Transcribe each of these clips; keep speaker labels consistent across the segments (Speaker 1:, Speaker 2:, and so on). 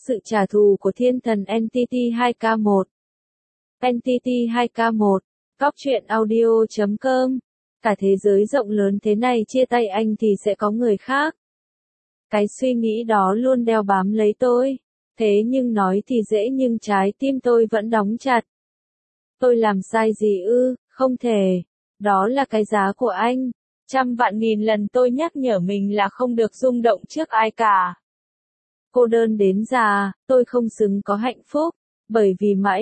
Speaker 1: sự trả thù của thiên thần Entity 2K1. Entity 2K1, Cóc truyện audio.com. Cả thế giới rộng lớn thế này chia tay anh thì sẽ có người khác. Cái suy nghĩ đó luôn đeo bám lấy tôi. Thế nhưng nói thì dễ nhưng trái tim tôi vẫn đóng chặt. Tôi làm sai gì ư? Không thể. Đó là cái giá của anh. Trăm vạn nghìn lần tôi nhắc nhở mình là không được rung động trước ai cả. Cô đơn đến già, tôi không xứng có hạnh phúc. Bởi vì mãi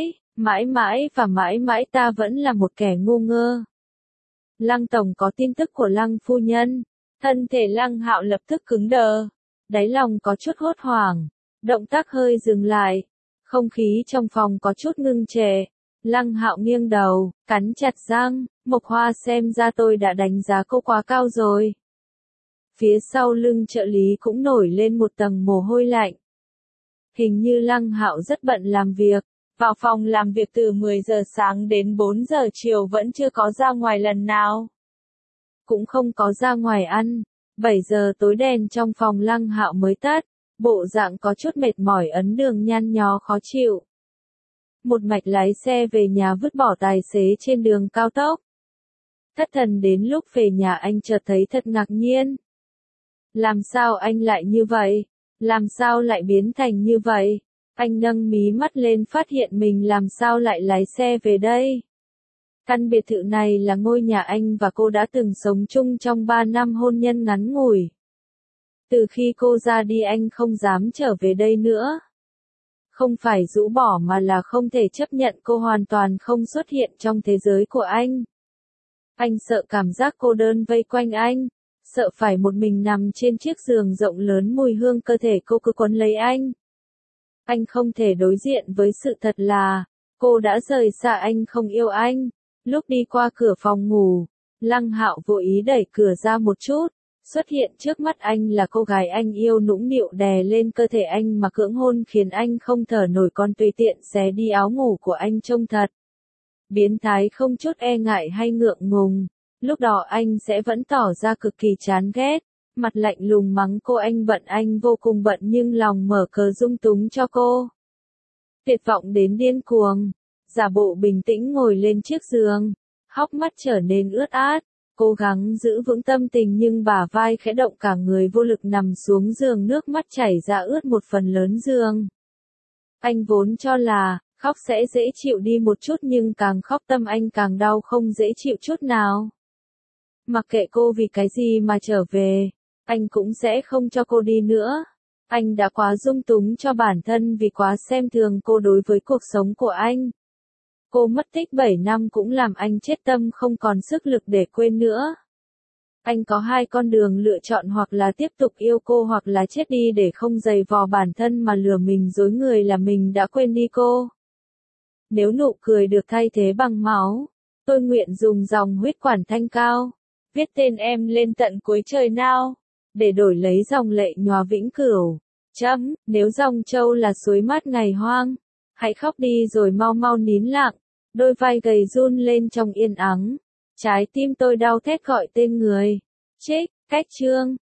Speaker 1: mãi và mãi mãi ta vẫn là một kẻ ngu ngơ. Lăng tổng có tin tức của Lăng phu nhân. Thân thể Lăng Hạo lập tức cứng đờ. Đáy lòng có chút hốt hoảng. Động tác hơi dừng lại. Không khí trong phòng có chút ngưng trệ. Lăng Hạo nghiêng đầu, cắn chặt răng. Mộc Hoa xem ra tôi đã đánh giá cô quá cao rồi. Phía sau lưng trợ lý cũng nổi lên một tầng mồ hôi lạnh. Hình như Lăng Hạo rất bận làm việc. Vào phòng làm việc từ 10 giờ sáng đến 4 giờ chiều vẫn chưa có ra ngoài lần nào. Cũng không có ra ngoài ăn. 7 giờ tối đèn trong phòng Lăng Hạo mới tắt. Bộ dạng có chút mệt mỏi ấn đường nhăn nhó khó chịu. Một mạch lái xe về nhà vứt bỏ tài xế trên đường cao tốc. Thất thần đến lúc về nhà anh chợt thấy thật ngạc nhiên. Làm sao anh lại như vậy? Làm sao lại biến thành như vậy? Anh nâng mí mắt lên phát hiện mình làm sao lại lái xe về đây. Căn biệt thự này là ngôi nhà anh và cô đã từng sống chung trong 3 năm hôn nhân ngắn ngủi. Từ khi cô ra đi anh không dám trở về đây nữa. Không phải rũ bỏ mà là không thể chấp nhận cô hoàn toàn không xuất hiện trong thế giới của anh. Anh sợ cảm giác cô đơn vây quanh anh. Sợ phải một mình nằm trên chiếc giường rộng lớn mùi hương cơ thể cô cứ quấn lấy anh. Anh không thể đối diện với sự thật là, cô đã rời xa anh không yêu anh. Lúc đi qua cửa phòng ngủ, Lăng Hạo vô ý đẩy cửa ra một chút. Xuất hiện trước mắt anh là cô gái anh yêu nũng nịu đè lên cơ thể anh mà cưỡng hôn khiến anh không thở nổi còn tùy tiện xé đi áo ngủ của anh trông thật biến thái không chút e ngại hay ngượng ngùng. Lúc đó anh sẽ vẫn tỏ ra cực kỳ chán ghét, mặt lạnh lùng mắng cô anh vô cùng bận nhưng lòng mở cờ dung túng cho cô. Tuyệt vọng đến điên cuồng, giả bộ bình tĩnh ngồi lên chiếc giường, hốc mắt trở nên ướt át, cố gắng giữ vững tâm tình nhưng bả vai khẽ động cả người vô lực nằm xuống giường nước mắt chảy ra ướt một phần lớn giường. Anh vốn cho là, khóc sẽ dễ chịu đi một chút nhưng càng khóc tâm anh càng đau không dễ chịu chút nào. Mặc kệ cô vì cái gì mà trở về, anh cũng sẽ không cho cô đi nữa. Anh đã quá dung túng cho bản thân vì quá xem thường cô đối với cuộc sống của anh. Cô mất tích 7 năm cũng làm anh chết tâm không còn sức lực để quên nữa. Anh có 2 con đường lựa chọn hoặc là tiếp tục yêu cô hoặc là chết đi để không giày vò bản thân mà lừa mình dối người là mình đã quên đi cô. Nếu nụ cười được thay thế bằng máu, tôi nguyện dùng dòng huyết quản thanh cao, viết tên em lên tận cuối trời nào, để đổi lấy dòng lệ nhòa vĩnh cửu. Nếu dòng châu là suối mát ngày hoang, hãy khóc đi rồi mau mau nín lặng. Đôi vai gầy run lên trong yên ắng. Trái tim tôi đau thét gọi tên người. Trích, cách chương.